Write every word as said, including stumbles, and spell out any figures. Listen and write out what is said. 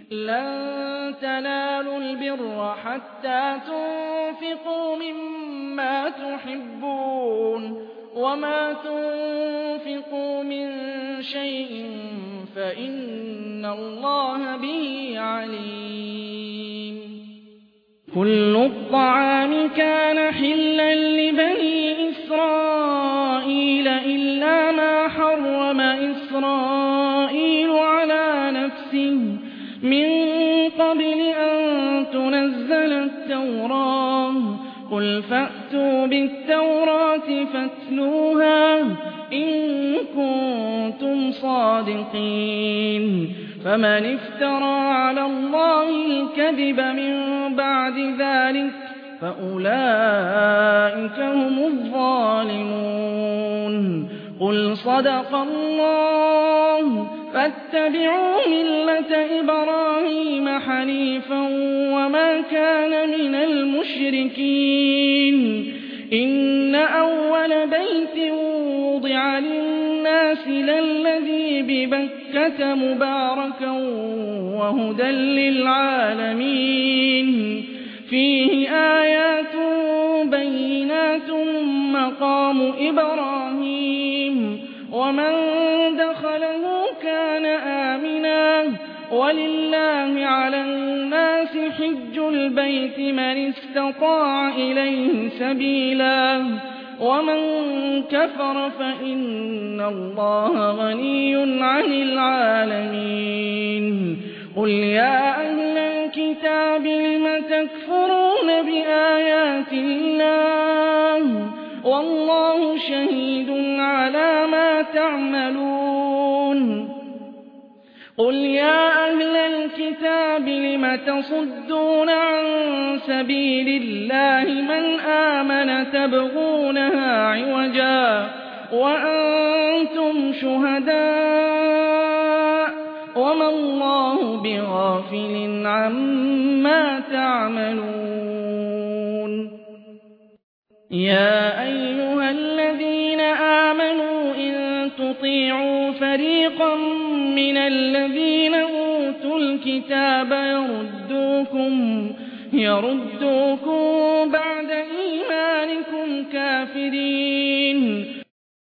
لَن تَنَالُوا الْبِرَّ حَتَّىٰ تُنفِقُوا مِمَّا تُحِبُّونَ وَمَا تُنفِقُوا مِن شَيْءٍ فَإِنَّ اللَّهَ بِهِ عَلِيمٌ كُلُّ الطَّعَامِ كَانَ حِلًّا لِّبَنِي إِسْرَائِيلَ إِلَّا مَا حَرَّمَ إِسْرَائِيلُ عَلَىٰ نَفْسِهِ مِن قَبْلِ أَن تُنَزَّلَ التَّوْرَاةُ ۗ قُلْ فَأْتُوا بِالتَّوْرَاةِ فَاتْلُوهَا إِن كُنتُمْ صَادِقِينَ فَمَنِ افْتَرَىٰ عَلَى اللَّهِ الْكَذِبَ مِن بَعْدِ ذَٰلِكَ فَأُولَٰئِكَ هُمُ الظَّالِمُونَ قُلْ صَدَقَ اللَّهُ فَاتَّبِعُوا مِلَّةَ إِبْرَاهِيمَ حَنِيفًا وَمَا كَانَ مِنَ الْمُشْرِكِينَ إِنَّ أَوَّلَ بَيْتٍ وُضِعَ لِلنَّاسِ لَلَّذِي بِبَكَّةَ مُبَارَكًا وَهُدًى لِّلْعَالَمِينَ فِيهِ آيَاتٌ بَيِّنَاتٌ مَّقَامُ إِبْرَاهِيمَ وَمَن دَخَلَهُ كَانَ آمِنًا وَلِلَّهِ عَلَى النَّاسِ حِجُّ الْبَيْتِ مَنِ اسْتَطَاعَ إِلَيْهِ سَبِيلًا وَمَن كَفَرَ فَإِنَّ اللَّهَ غَنِيٌّ عَنِ الْعَالَمِينَ قُلْ يَا أَهْلَ الْكِتَابِ لِمَ تَكْفُرُونَ بِآيَاتِ اللَّهِ وَاللَّهُ شَهِيدٌ عَلَىٰ مَا تَعْمَلُونَ قُلْ يَا أَهْلَ الْكِتَابِ لِمَ تَصُدُّونَ عَن سَبِيلِ اللَّهِ مَنْ آمَنَ تَبْغُونَهَا عِوَجًا وَأَنتُمْ شُهَدَاءُ وَمَا اللَّهُ بِغَافِلٍ عَمَّا تَعْمَلُونَ يَا أَيُّهَا الَّذِينَ آمَنُوا إِن تُطِيعُوا فَرِيقًا مِّنَ الَّذِينَ أُوتُوا الْكِتَابَ يَرُدُّوكُمْ يَرُدُّوكُم بَعْدَ إِيمَانِكُمْ كَافِرِينَ